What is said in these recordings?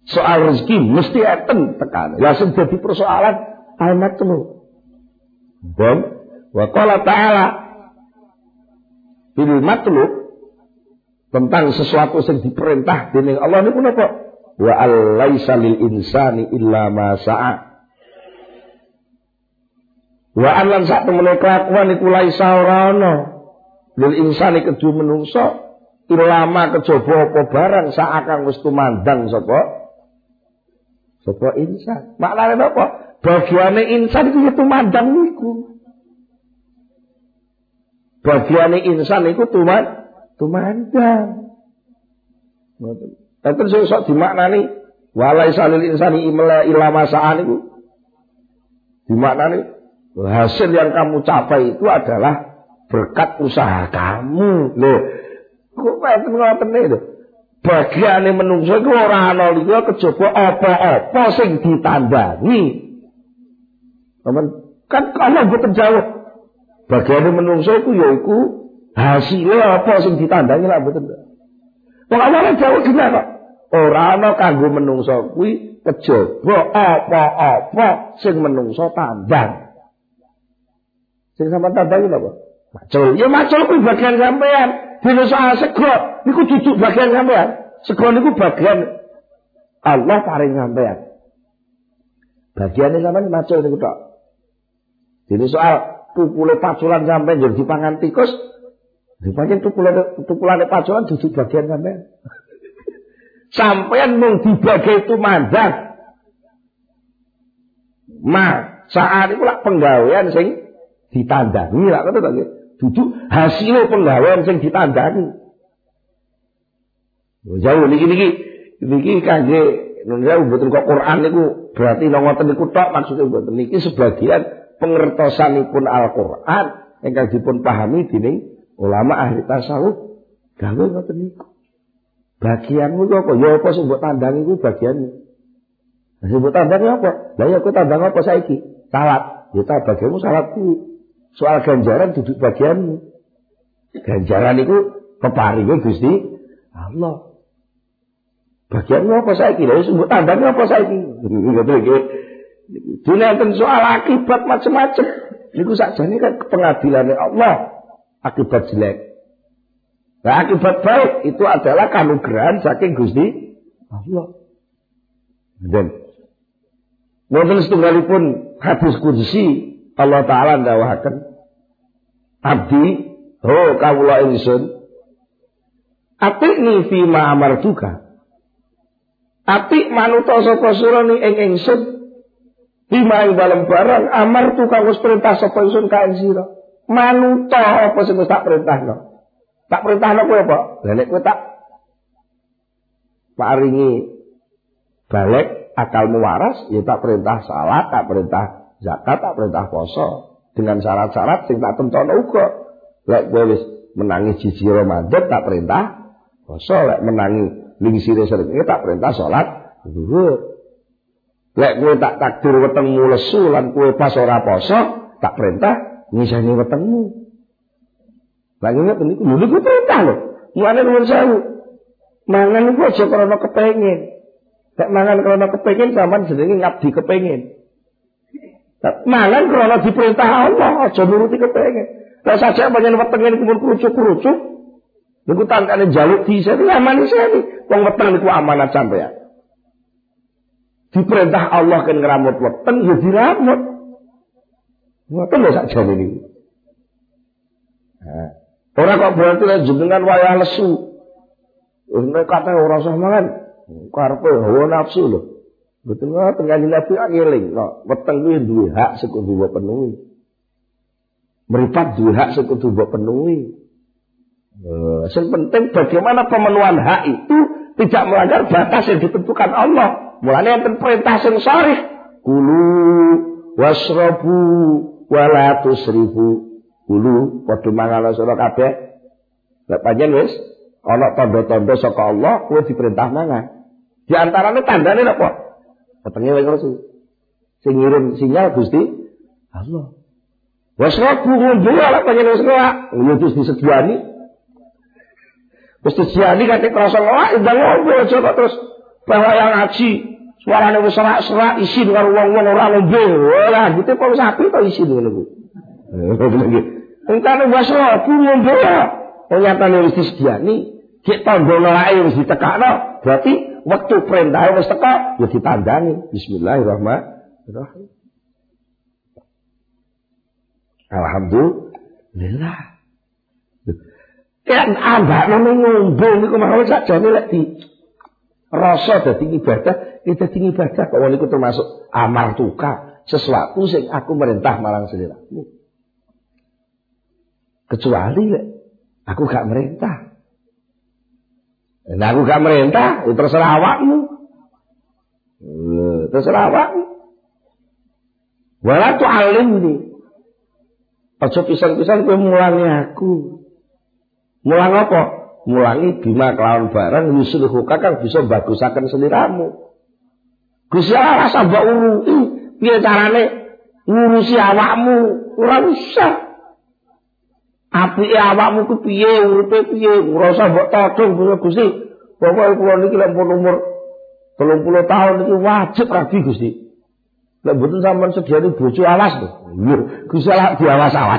Soal rezeki mesti eten tekan. Ya sing dadi persoalan al-matlub. Dan wa qala ta'ala bil matlub tentang sesuatu yang diperintah dening Allah niku napa? Wa allaisa lil insani illa ma sa'a. Wa allan sak temene kelakuan iku laisa ora ana lil insani kedue menungso illa ma kejaba apa barang sak kang wis tumandang sapa insan. Maknane napa? Bagiane insan iku tumandang niku. Bagiane insan iku tumandang. Tapi sok dimaknani walaisa lil insani illa ma sa'a niku. Dimaknani hasil yang kamu capai itu adalah berkat usaha kamu. Loh, kok ngoten lho. Bagiane menungso iku ora ana liya kejaba apa-apa sing ditandangi. Kan Allah mboten jawab. Bagiane menungso iku yaiku hasilnya apa sing ditandangi lah mboten. Wong Allah jawab gimana kok? Ora ana kanggo menungso kuwi kejaba apa-apa sing menungso tandang. Sing sampeyan tandangi napa? Macul. Ya macul kuwi bagian sampean. Dene soal sego niku duduk bagian sampean. Sego niku bagian Allah paring sampean. Bagiane sampean macul niku tok. Dene soal tukule paculan sampean yo dipangan tikus. Dipanjen tukulane paculan duduk bagian sampean. Sampean mung dibagi itu mandat. Saat iku lak penggawean sing ditandangi lak ngono to nggih. Duduk hasil penggawean sing ditandangi. Jauh niki kangge nunjau mboten kok Quran niku berarti ngoten niku tok maksude mboten niki sebagian pengertosanipun Al-Qur'an ingkang dipun pahami dening ulama ahli tasawuf gawe ngoten niku. Bagianmu apa? Ya apa sing mbok tandangi kuwi bagianmu. Sing mbok tandangi apa? Lah ya kowe tandang apa saiki? Salat. Ya ta bagianmu salat kuwi. Soal ganjaran duduk bagianmu. Ganjaran itu peparinge Gusti Allah. Bagianmu apa saiki? Lha sing mbok tandangi apa saiki? Ngoten iki. Dinten soal akibat macam-macam. Niku sakjane kan pengadilan Allah. Akibat jelek. Nah, akibat baik itu adalah kanugrahan saking Gusti Allah. Dan wonten setunggalipun hadis qudsi Allah taala ndawahaken abdi kawula ingsun atini fi ma amartuka. Ati manuta sapa sira ing ingsun fi ma ing dalem barang amartuka wis perintah sapa ingsun ka ing sira. Manuta apa sing wis tak perintahno. Tak perintahno kowe apa? Lah nek kowe tak paringi balik akalmu waras, ya tak perintah salat, tak perintah zakat, tak perintah poso dengan syarat-syarat sing tak tentono uga. Lek kowe wis menangi siji Ramadan tak perintah poso, lek menangi lingsire srengenge tak perintah salat zuhur. Lek kowe tak takdir wetengmu lesu lan kowe pas ora poso, tak perintah ngiseni wetengmu. Lagi ingat niku niku perintah lho. Mulane nuwun sewu. Mangan niku aja karena kepengin. Nek mangan karena kepengin sampean jenenge ngabdi kepengin. Mangan karena diperintah Allah aja nuruti kepengin. Lah saja panjenengan wetenge niku pun kerucuk-kerucuk. Niku tangkane njaluk diseni aman diseni. Wong weteng niku amanat sampean. Diperintah Allah kan ngramut weteng ya diramut. Ngoten lho sakjane niku. Nah, ora kok berarti jenengan wayah lesu. Nek kate ora usah mangan, karepe hawa nafsu lho. Betul ngoten Kanjeng Nabi ngeling, weteng kuwi duwe hak sing kudu mbok penuhi. Mripat duwe hak sing kudu mbok penuhi. Yang penting bagaimana pemenuhan hak itu tidak melanggar batas yang ditentukan Allah. Mulane enten perintah sing sharih, kulu wasrabu wala tusrifu. Dulu padha mangan sira kabeh. Lek panjen wis ana tanda-tanda saka Allah kuwi diperintah mangan. Di antarane tandane napa? Wetenge wis resu. Sing ngirim sinyal Gusti Allah. Wis rabu ngombe lek panjen wis ngoak, yo wis disediani. Wis disediani kate krasa ngoak ndang ngombe aja kok terus bahwa yang ngaji suarane wis serak-serak isin karo wong-wong ora ngombe. Lah gitu kok sapi to isin ngono kuwi. Engkane wis aku ngombe ya. Ternyata wis disediani, gek tandha nelake wis ditekakno, berarti wektu perintah wis teka ya ditandani. Bismillahirrahmanirrahim. Alhamdulillah. Kan ambakno ngombe niku mawon sakjane lek di rasa dadi ibadah, dadi ibadah kok niku termasuk amar tuka, sesuatu sing aku merintah marang sliramu. Kecuali lek aku gak merintah. Nah aku gak merintah, ya terserah awakmu. Terserah awakmu. Wala tu'allimni. Aja pisan-pisan kowe mulangi aku. Mulang apa? Mulangi bima kelawan barang yusluhu kakang bisa bagusaken sliramu. Gusti Allah rasa mbok urui piye carane ngurusi awakmu, ora usah. Apike awakmu ku piye, uripe piye, ora usah mbok todhong Gusti. Pokoke kula niki lek pun umur 30 tahun iki wajib rabi Gusti. Lek mboten sampean sediani bojo awas lho. Lho, Gusti Allah diawas-awas.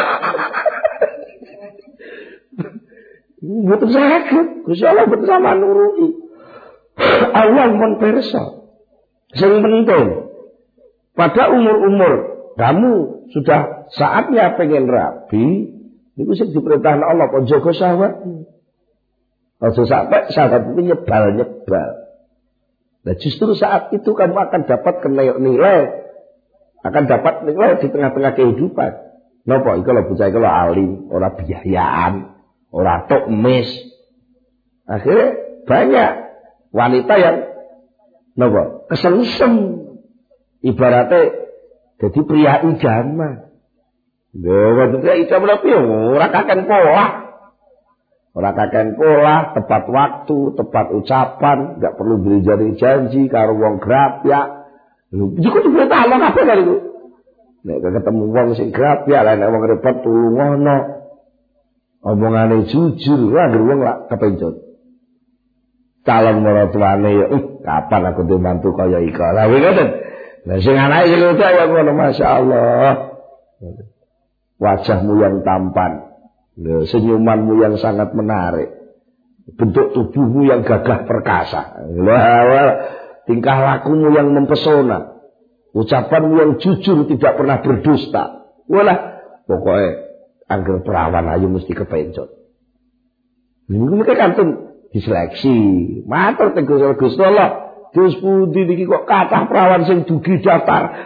Mboten saged, Gusti Allah mboten sampean nurui. Allah pun pirsa. Sing penting pada umur-umur kamu sudah saatnya pengen rabi, niku sing diperintahkan Allah kok jaga syahwatmu. Aja sampai syahwat itu nyebal-nyebal. Nah justru saat itu kamu akan dapat nilai, akan dapat nilai di tengah-tengah kehidupan. Napa iki lho bocah iki lho alim, ora biayaan, ora tok emis. Akhirnya banyak wanita yang napa kesengsem ibaratnya jadi pria idaman. Lho maksudnya idaman piye ora kaken pola. Ora kaken pola, tepat waktu, tepat ucapan, enggak perlu beri janji karo wong grapyak. Lho iku diperintah Allah kabeh karo iku. Nek ketemu wong sing grapyak lah nek wong repot tulungono. Omongane jujur, ora wong lak kepencut. Calon mertuane ya kapan aku dimantu kaya iki. Lah ngoten. Lah sing anake sing ya ngono masyaallah. Wajahmu yang tampan, senyumanmu yang sangat menarik, bentuk tubuhmu yang gagah perkasa, tingkah lakumu yang mempesona, ucapanmu yang jujur tidak pernah berdusta. Walah, pokoknya angger perawan ayu mesti kepencot. Niku kantun diseleksi. Matur teng Gusti Allah. Gus pundi niki kok kathah perawan sing dugi daftar.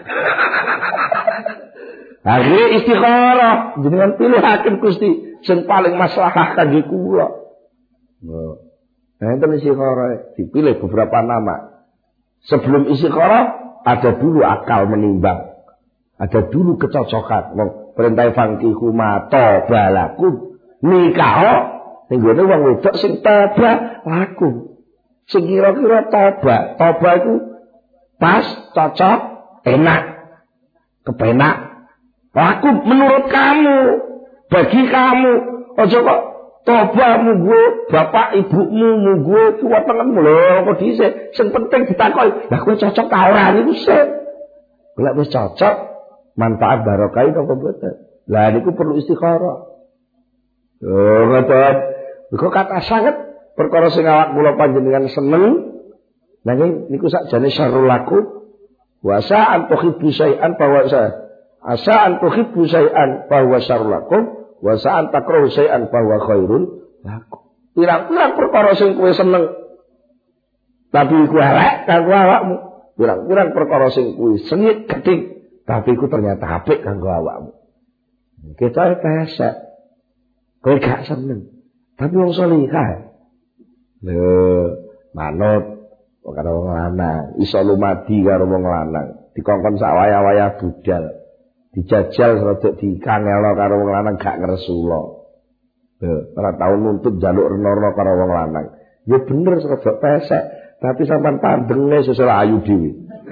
Akhirnya istikharah dengan pilih hakim Gusti sing paling maslahah kangge kula. Nah, enten istikharah dipilih beberapa nama. Sebelum istikharah ada dulu akal menimbang. Ada dulu kecocokan. Perintah fangkihu ma tabalakum nikah. Ning gone wong wedok sing toba laku. Sing kira-kira toba iku pas, cocok, enak, kepenak. Laku menurut kamu, bagi kamu. Aja kok toba munggo bapak ibumu munggo tuwa tengenmu lho kok dhisik. Sing penting ditakoki, "Lah kowe cocok ta ora?" Niku sik. Lek wis cocok, manfaat barokah apa mboten? Lah niku perlu istikharah. Oh, ngoten. Kok kata sanget perkara sing awak kula panjenengan seneng nanging niku sakjane syarrul lakum wa sa'an tuhibbu syai'an fa huwa asa'an tuhibbu syai'an fa huwa syarrul lakum wa sa'an takrahu syai'an fa huwa khairul lakum. Pirang-pirang perkara sing kowe seneng tapi iku elek kanggo awakmu. Pirang-pirang perkara sing kowe sengit gedhe tapi iku ternyata apik kanggo awakmu. Kita pesek. Kowe gak seneng. Tapi wong salihah. Lho, manut karo wong lanang, iso lumadi karo wong lanang, dikongkon sak wayah-wayah budal, dijajal rodok dikangelno karo wong lanang gak ngresula. Lho, ora tau nuntut njaluk rena-rena karo wong lanang. Ya bener rodok pesek, tapi sampean pandenge sesuk ayu dhewe.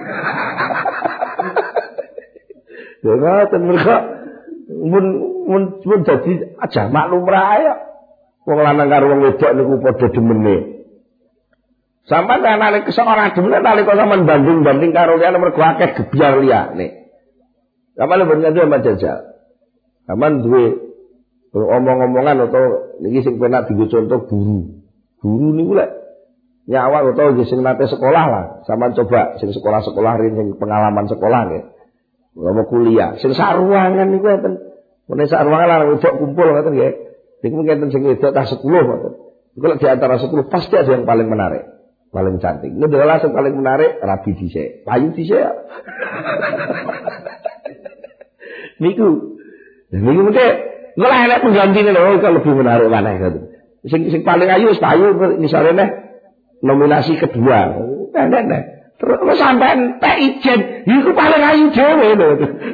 Ya ngoten mergo mun dadi jamak lumrah ya. Wong lanang karo wong wedok niku padha demene. Sampai anake kesok ora demen nalika sampean banding-banding karo liyane mergo akeh gebyar liyane. Sampeyan mboten ngerti Mbak Jajal. Sampeyan duwe omong-omongan atau niki sing penak dienggo contoh guru. Guru niku lek nyawa utawa sing nate sekolah lah. Sampeyan coba sing sekolah-sekolah rin sing pengalaman sekolah nggih. Mau kuliah, sing sak ruangan niku enten. Menawa sak ruangan lan wedok kumpul ngoten nggih. Niku ngenten sing wedok tas 10 ngoten. Iku lek di antara 10 pasti ada yang paling menarik. Paling cantik. Ini adalah yang paling menarik rabi dhisik. Payu dhisik. Niku mengke ngolah enek penggantine lho kalau lebih menarik mana gitu. Sing paling ayu wis payu misalnya nominasi kedua. Nek. Terus sampean tak ijen, iku paling ayu dhewe lho.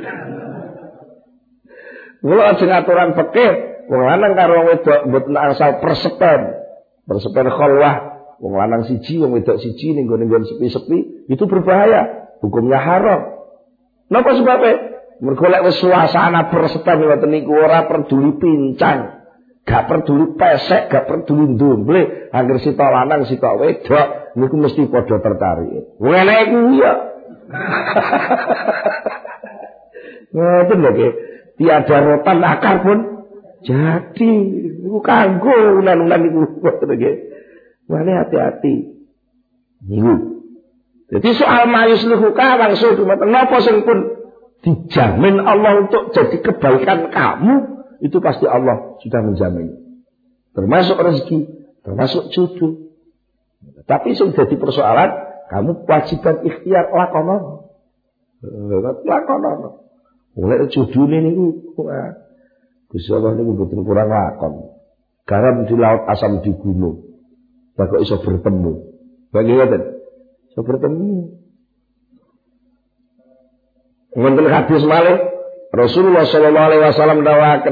Mula aja aturan fikih, wong lanang karo wong wedok mboten asal persepen. Persepen khalwah. Wong lanang siji, wong wedok siji ning nggon sepi-sepi, itu berbahaya. Hukumnya haram. Napa sebabnya? Mergo lek wis suasana persetan ngoten niku ora peduli pincang, gak peduli pesek, gak peduli ndomble, anggere sitok lanang sitok wedok niku mesti padha tertarik. Ngene kuwi ya. Ngoten lho nggih. Tiada rotan akar pun jadi. Niku kanggo unan-unan niku ngoten nggih. Mane hati-hati. Niku. Jadi soal mayusluhuka langsung napa sing pun dijamin Allah untuk jadi kebaikan kamu, itu pasti Allah sudah menjamin. Termasuk rezeki, termasuk jodoh. Tapi yang jadi persoalan, kamu kewajiban ikhtiar lakonon. Lakonon. Mulai jodoh ini, Gusti Allah ini betul kurang lakon. Garam di laut, asam di gunung. Kok iso bertemu. Bagaimana? Iso bertemu. Wonten hadis malih Rasulullah sallallahu alaihi wasallam dawaken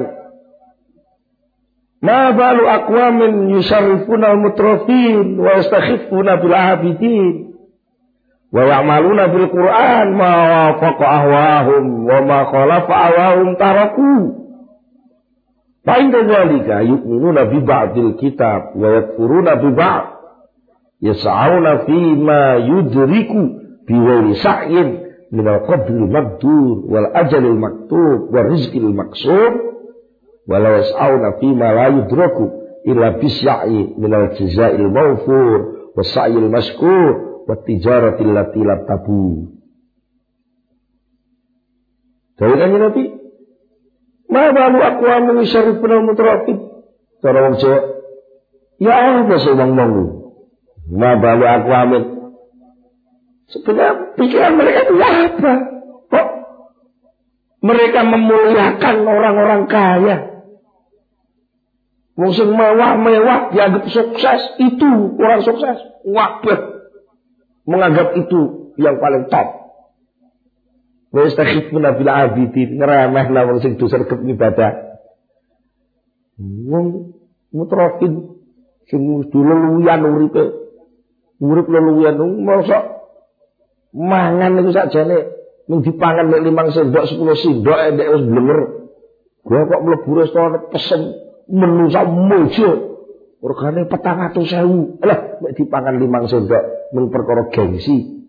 ma balu aqwamin yusarrifuna al-mutrafin wa yastakhifuna bil abidin wa ya'maluna bil Qur'an ma wafaqa ahwahum wa ma khalafa ahwahum taraku fa inda dzalika yu'minuna bi ba'dil kitab wa yakfuruna bi ba'd yas'auna fi ma yudriku bi ghairi sa'yin min al-qadril maqdur wal ajalil maktub wal rizqil maqsur wala yas'auna fi ma la yudraku illa bisya'i min al-jazaa'il mawfur was sa'il mashkur wat tijarati allati la tabu. Dawuh Nabi, ma balu aqwamin syarifun mutrafid. Cara wong Jawa, ya apa sing wong-wong. Ma balu aqwamin. Sebenarnya pikiran mereka itu apa? Kok mereka memuliakan orang-orang kaya? Wong sing mewah-mewah dianggap sukses, itu orang sukses. Wabah menganggap itu yang paling top. Wa yastakhifuna bil abidin, ngremehna wong sing dosa ibadah. Wong mutrafin sing dululuyan uripe. Urip luluyan mosok mangan niku sakjane mung dipangan mek 5 sendok 10 sendok ndek wis blenger. Gua kok mlebu restoran pesen menu sak mojo. Regane 400.000. Lah mek dipangan 5 sendok mung perkara gengsi.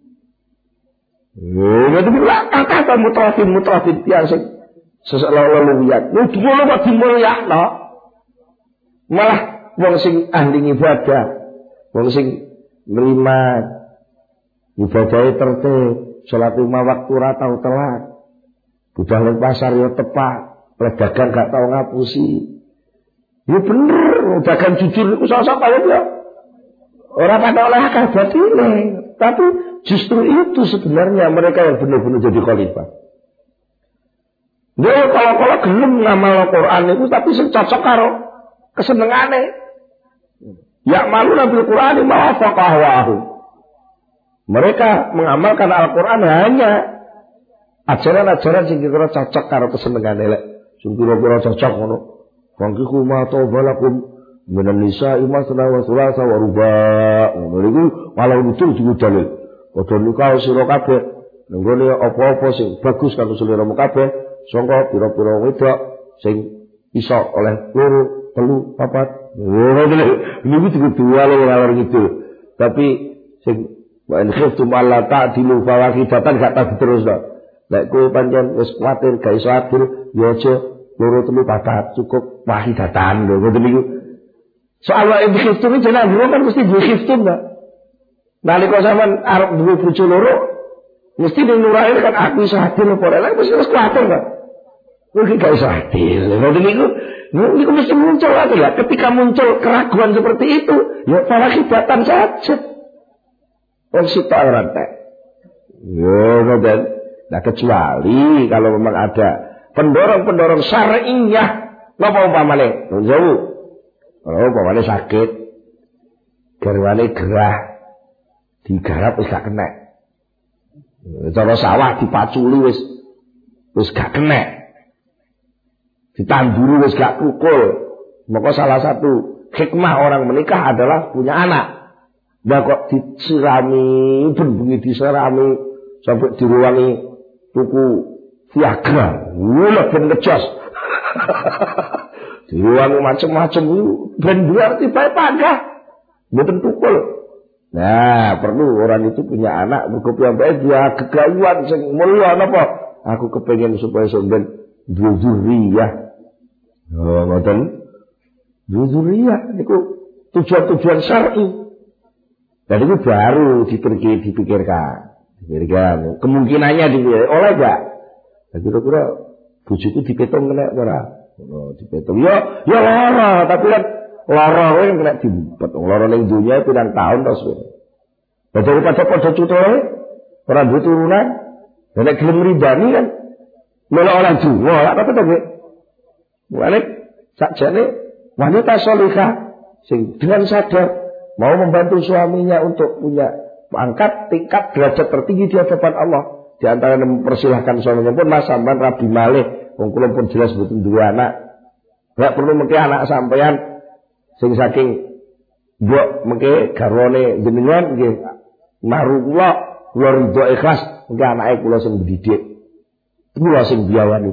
Ngono kuwi lak kata mutrafin tiyang sing sesuk-luluyan. Lu dulu kok dimulyakno. Malah wong sing ahli ibadah, wong sing mrimat ibadahnya tertib, sholat 5 waktu ora tau telat. Budal nang pasar yo tepat, dagang gak tau ngapusi. Ya bener, dagang jujur niku sapa ya. Ora pada oleh akal batine, tapi justru itu sebenarnya mereka yang benar-benar jadi khalifah. Dia kalau gelem ngamal Al-Qur'an itu tapi sing cocok karo kesenengane. Ya malu nabil Qur'an ma wafaqahu. Mereka mengamalkan Al-Quran hanya ajaran-ajaran sing kira cocok karo kesenengane lek sing kira-kira cocok ngono. Fangkihu ma tawbalakum minan nisa'i masna wa thulatha wa ruba'. Ngono niku walau betul juga dalil. Padha nikah sira kabeh nggone apa-apa sing bagus karo seliramu kabeh sangka pira-pira wedok sing iso oleh 2, 3, 4. Ngono niku juga dua ngalor gitu. Tapi Sing wa in khiftum alla ta'dilu fawahidatan gak tak terus to. Nek kowe pancen wis kuwatir gak iso adil, ya aja loro telu papat, cukup wahidatan lho ngoten niku. Soal wa in khiftum iki jeneng kan mesti duwe khiftum ta. Nalika sampean arep duwe bojo loro, mesti ning nurane kan aku iso adil apa ora, mesti wis kuwatir ta. Kowe gak iso adil. Ngoten niku mesti muncul lagi ya. Ketika muncul keraguan seperti itu, ya wahidatan saja. Wong sitok ora entek. Yo ngoten. Nah kecuali kalau memang ada pendorong-pendorong syar'iyah, napa umpamane? Jauh. Kalau umpamane sakit, garwane gerah, digarap wis gak kena. Cara sawah dipaculi wis gak kena. Ditanduri wis gak kukul. Maka salah satu hikmah orang menikah adalah punya anak. Nah kok disirami, bengi disirami sampai diruangi tuku Viagra, ben ngejos. Diruangi macam-macam ben berarti bae panggah. Mboten tukul. Nah, perlu orang itu punya anak mergo piyambake dia gegayuhan sing mulya napa? Aku kepengin supaya sampeyan duwe zuriyah. Oh, ngoten. Duwe zuriyah niku tujuan-tujuan syar'i. Dan itu baru dipikirkan. Kemungkinannya oleh enggak? Nah, kira-kira bojoku dipetung kena ora? Oh, dipetung. Ya lara, tapi kan lara kuwi kena dimpet. Lara ning dunya pirang tahun to suwe. Lah daripada padha cutule ora duwe turunan, nek gelem ridani kan melok orang Jawa, lak apa to kowe? Mulane sakjane wanita salihah sing dengan sadar mau membantu suaminya untuk punya angkat tingkat derajat tertinggi di hadapan Allah. Di antara mempersilahkan suaminya pun mas sampean rabi malih, wong kula pun jelas mboten duwe anak. Enggak perlu mengke anak sampean sing saking mbok mengke garwane jenengan nggih maru kula ridho ikhlas mengke anake kula sing dididik. Kula sing biayani.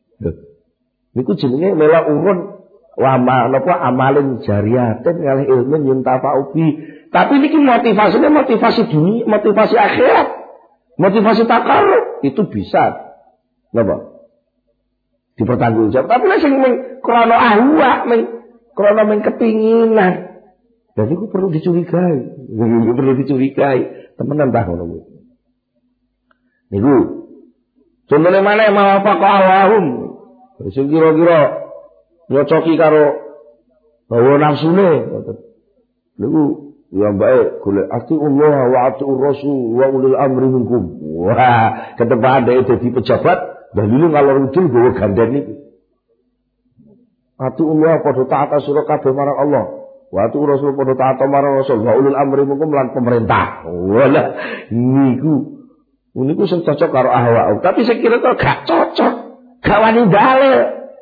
Niku jenenge melok urun wama napa amalin jariyatin kalih ilmu yuntafa'u bi. Tapi niki motivasinya motivasi dunia, motivasi akhirat, motivasi takarrub itu bisa, napa? Dipertanggungjawab. Tapi nek sing krana ahwa, krana kepinginan, jadi itu perlu dicurigai, temenan ta ngono. Niku contohnya mana yang mawafaq Allahum, sing kira-kira nyocoki karo hawa nafsune, niku ya baik, golek ati Allah wa ati Rasul wa ulil amri minkum. Wah, ketepaan dhek dadi pejabat, dalile ngalor ngidul gawe gandhen niki. Ati Allah padha taat sira kabeh marang Allah. Wa ati Rasul padha taat marang Rasul wa ulil amri minkum lan pemerintah. Walah, niku sing cocok karo ahwa. Tapi sing kira-kira gak cocok, gak wani dalil.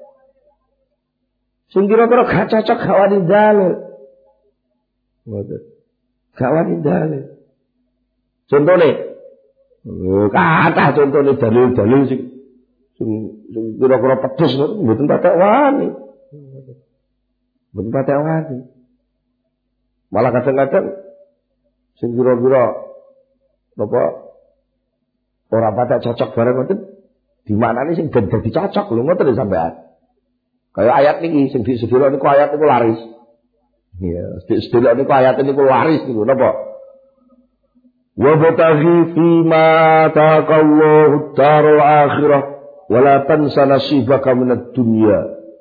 Sing kira-kira gak cocok gak wani dalil. Ngoten. Gak wani dalil. Contone kathah contone dalil-dalil sing kira-kira pedes mboten patek wani. Mboten patek wani. Malah kadang-kadang sing kira-kira napa ora patek cocok bareng ngoten dimaknani sing ben dadi cocok lho ngoten sampean. Kayak ayat niki sing disedhela niku ayat niku laris. Ya, sedelok niku ayat niku laris niku napa? Wa bataghi fi ma taqallahu darul akhirah wa la tansa nasibaka minad dunya.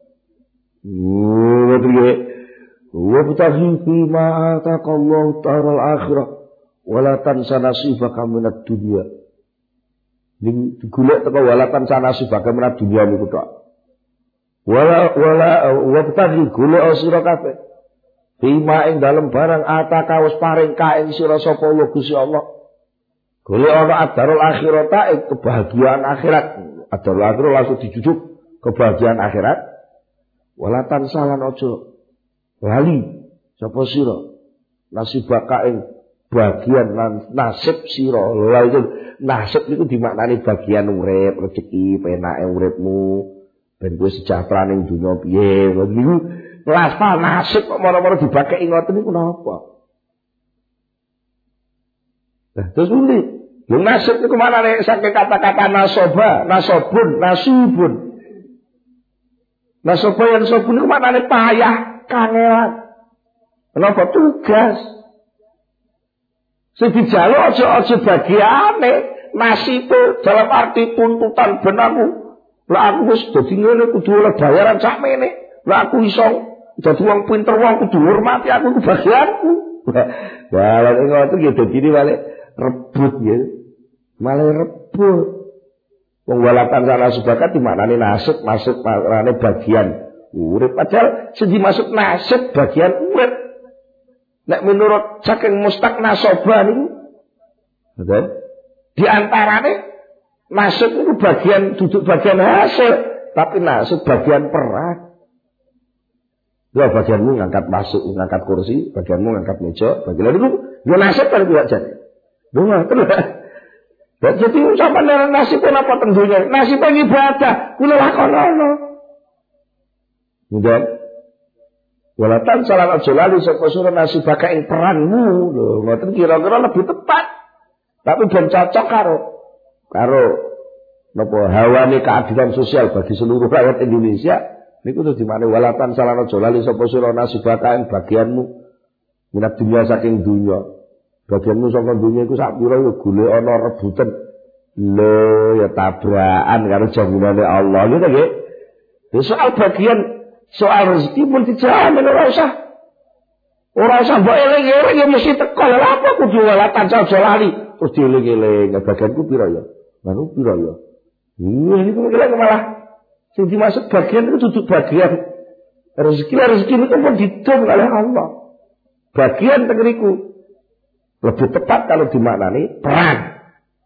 Wa bataghi fi ma taqallahu darul akhirah wa la tansa nasibaka minad dunya. Ning digolek teko wa la tansa nasibaka minad dunya niku tok. Wala bataghi golek sira kabeh. Bima ing dalem barang ataka wis paring ka ing sira sapa Gusti Allah. Golek ana adarul akhirata ing kebahagiaan akhirat. Adarul akhirah langsung dijujuk kebahagiaan akhirat. Walatan salan aja lali sapa sira nasibaka ing bagian nasib sira. Lha itu nasib niku dimaknani bagian urip, rezeki, penake uripmu, ben kowe sejahtera ning dunya piye. Niku Laspal nasib kok mara-mara dibakeki ngoten niku napa? Nah, terus pundi? Lho nasib iku manane saking kata-kata nasoba, nasobun, nasubun. Nasoba yang sobun iku manane payah, kangelan. Kenapa tugas? Sing dijaluk aja bagiane, nasibe dalam arti tuntutan ben aku. Lah aku wis dadi ngene kudu oleh bayaran sakmene. Lah aku iso dadi wong pinter wong kudu hormati aku ku bagianku. Lah lha ngono iki dadi balik rebut ya. Malah rebut. Wong walatan sana sebakat dimaknani nasib masuk marane bagian urip. Padahal sing dimaksud nasib bagian urip. Nek menurut saking mustaq nasoba niku. Betul? Di antarane nasib itu bagian duduk bagian hasil, tapi nasib bagian perang. Ya bagianmu ngangkat masuk, ngangkat kursi, bagianmu ngangkat meja, bagian itu ya nasib kan tidak jadi. Dua terus. Jadi ucapan dari nasib apa tentunya? Nasib ibadah, kula lakonono. Kemudian walatan salat aja lali sapa surah nasib baka ing peranmu. Lho, ngoten kira-kira lebih tepat. Tapi ben cocok karo napa hawane keadilan sosial bagi seluruh rakyat Indonesia niku terus dimane walatan salana jolali sapa sira nasibaka ing bagianmu minat dunia saking dunya bagianmu saka dunya iku sak pira ya golek ana rebutan lho ya tabrakan karo jaminane Allah gitu nggih. Soal bagian soal rezeki pun dijamin ora usah mbok eling-eling ya mesti teko lha apa kudu walatan jolali terus dieling-eling bagianku pira ya baru pira ya. Ini kira malah sing dimaksud bagian itu duduk bagian rezeki itu pun dihitung oleh Allah. Bagian tengeriku lebih tepat kalau dimaknani peran.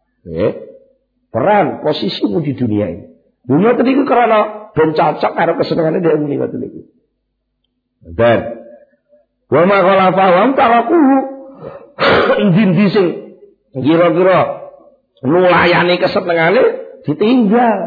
Peran posisimu di dunia ini. Dunia tadi karena ben cocok karo kesenengane dhek muni ngoten niku. Dan wa ma khalafa wa taraku indin sing kira-kira nulayani kesenengane ditinggal.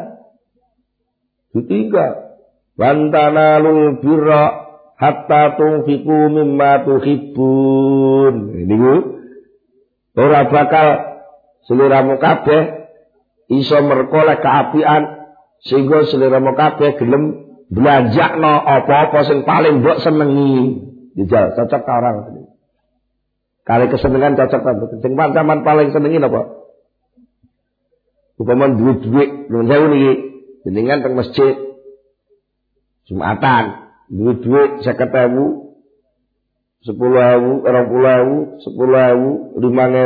Wantanalul birra hatta tunfiqu mimma tuhibbun. Niku ora bakal seliramu kabeh iso merkoleh kaapian sehingga seliramu kabeh gelem belanjakno apa-apa sing paling mbok senengi. Dijal cocok karang. Kali kesenengan cocok ta mboten. Sing paling senengi napa? Umpama duit-duit, nuwun sewu niki, jenengan teng masjid Jumatan, duit-duit 50.000, 10.000, 20.000, 10.000, 5.000,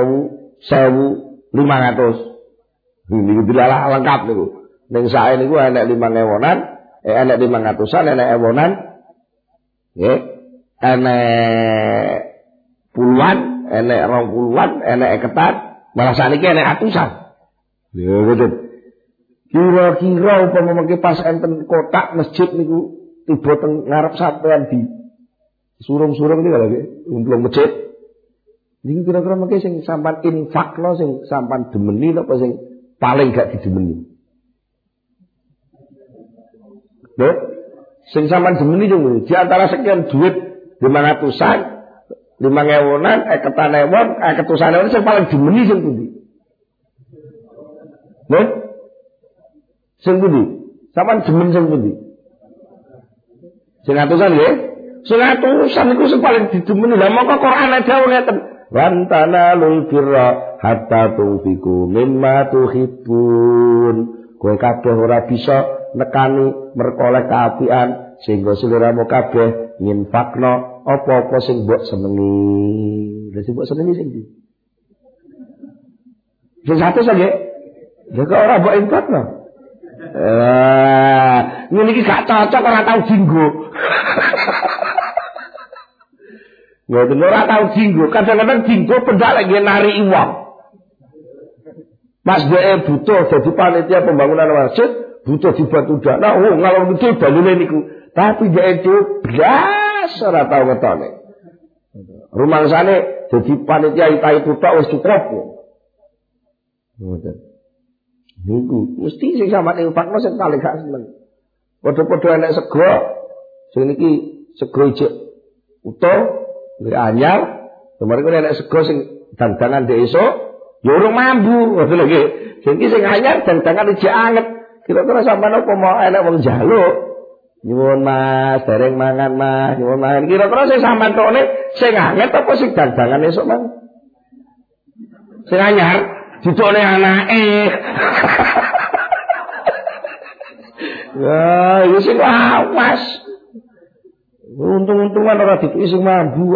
1.500. Niku dilalah lengkap niku. Ning sae niku enek 5.000-an, enek 500-an, enek ewonan. Nggih. Enek puluhan, enek 20-an, enek eketan, malah saniki enek atusan. Ya betul. Kira-kira umpama mengke pas enten kotak masjid niku tiba teng ngarep sampean di surung-surung niku lho nggih, umplung masjid. Niku kira-kira mengke sing sampean infakno sing sampean demeni apa sing paling gak didemeni. Lho, sing sampean demeni yo di antara sekian duit 500-an, 5.000-an, eketan ewon, eketusan ewon sing paling demeni sing pundi? Lho? Sing pundi? Sampeyan demen sing pundi? Sing atusan nggih? Sing atusan iku sing paling didemeni. Lah mongko Quran dawuh ngeten. Wan tanalul birra hatta tunfiqu mimma tuhibbun. Kowe kabeh ora bisa nekani merkoleh kaapian sehingga seliramu kabeh nginfakno apa-apa sing mbok senengi. Lah sing mbok senengi sing ndi? Sing satu saja. Lha kok ora mbok infakno? Ngene iki gak cocok ora tau dinggo. Ngoten ora tau dinggo, kadang-kadang dinggo pendak lagi nari wong. Mas dhek butuh dadi panitia pembangunan masjid, butuh dibantu dana, ngalor ngidul balune niku. Tapi dhek blas ora tau ngetone. Rumangsane dadi panitia itai tok wis cukup. Ngoten. Niku mesti sing sampeyan infakno sing paling gak seneng. Padha-padha enek sego, sing niki sego ijek utuh, nggih anyar, kemarin enek sego sing dandanan dhek esuk, Ya urung mambu, ngoten lho nggih. Iki sing anyar dandangan iki anget. Kira-kira sampean apa mau enak wong njaluk? Nyuwun Mas, dereng mangan Mas, nyuwun mangan. Kira-kira sing sampean tokne sing anget apa sing dandangan esuk Mas? Sing anyar ditokne anake. Ya, iki sing awas. Untung-untungan ora ditulis sing mambu.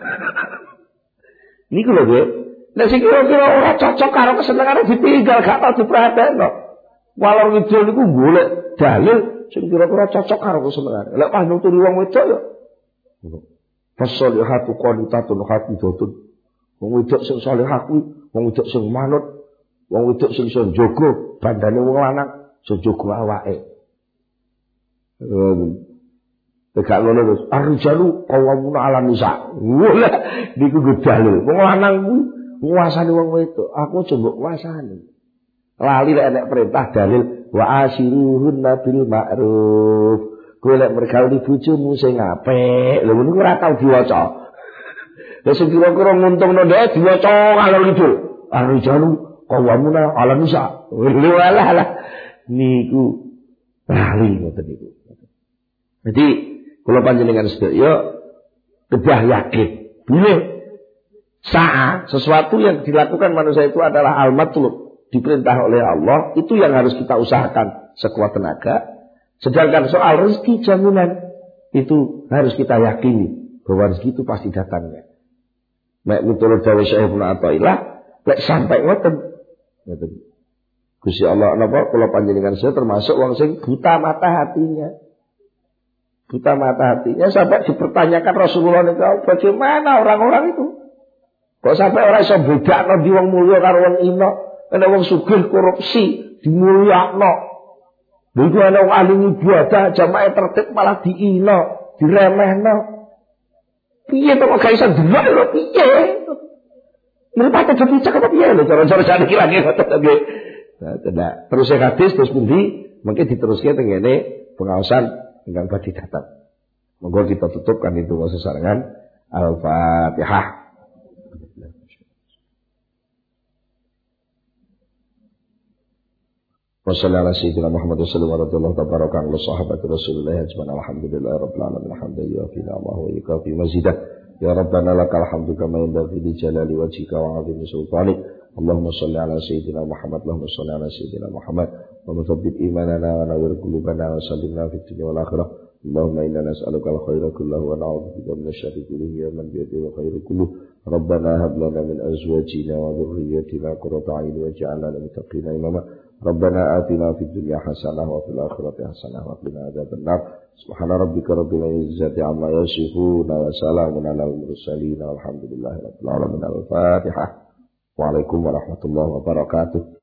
Niku lho, Nggih. Nek sing kira-kira ora cocok karo kesenengane ditinggal gak tau diperhatekno. Walor widya niku golek dalil sing kira-kira cocok karo kesenengane. Lek pas nuturi wong wedok ya. Fasolihatu qanitatun hafidatun. Wong wedok sing salehah kuwi, wong wedok sing manut, wong wedok sing iso njogo bandane wong lanang, iso njogo awake. Tegak ngono terus, ar-rijalu qawwamuna 'alan nisa. Wah, niku dalil. Wong lanang kuwi nguasani wong wedok, aku aja mbok nguasani. Lali lek enek perintah dalil wa ashiruhunna bil ma'ruf. Kowe lek mergauli bojomu sing apik. Lha niku ora tau diwaca. Lah sing kira-kira nguntungno dhek diwaca ngalor ngidul. Ar-rijalu qawwamuna 'alan nisa. Walah niku lali ngoten niku. Jadi kula panjenengan sedaya kedah yakin bilih sesuatu yang dilakukan manusia itu adalah al-matlub, diperintah oleh Allah, itu yang harus kita usahakan sekuat tenaga. Sedangkan soal rezeki jaminan itu harus kita yakini bahwa rezeki itu pasti datangnya. Nek miturut dawuh Syekh Ibnu Athaillah, lek sampai ngoten. Gusti Allah napa kula panjenengan sedaya termasuk wong sing buta mata hatinya. Buta mata hatinya sampai dipertanyakan Rasulullah niku bagaimana orang-orang itu? Kok sampai orang iso bedakno di wong mulya karo wong ina, ana wong sugih korupsi dimulyakno. Niku ana wong ahli ibadah jamaah tertib malah diina, diremehno. Piye to kok gak iso delok lho piye? Mripate dicek apa piye lho cara-cara sakniki lagi ngoten nggih. Nah, terus hadis terus pundi mungkin diteruske tengene pengaosan ingkang badhe datang. Monggo kita tutupkan itu sesarengan Al-Fatihah. Wassalamualaikum warahmatullahi wabarakatuh. Radhiyallahu tabaraka an sahabati Rasulillah ajma'in. Alhamdulillahi rabbil alamin. Hamdan yu'affi ni'amahu wa yukafi mazidah. Ya Rabbana lakal hamdu kama yanbaghi li jalali wajhika wa 'azimi sultanik. Allahumma shalli ala sayyidina Muhammad. Allahumma shalli ala sayyidina Muhammad. Wa thabbit imanana wa nawwir qulubana wa sallimna fid dunya wal akhirah. Allahumma inna nas'aluka al-khaira kullahu wa na'udzubika min asy-syarri kullihi wa man biyadihi al-khairu kulluhu. Rabbana hab lana min azwajina wa dhurriyyatina qurrata a'yun waj'alna lil muttaqina imama. Rabbana atina fid dunya hasanah wa fil akhirati hasanah wa qina adzabannar. Subhana rabbika rabbil izzati amma yasifun wa salamun alal mursalin walhamdulillahi rabbil alamin. Al-Fatihah. Waalaikumsalam warahmatullahi wabarakatuh.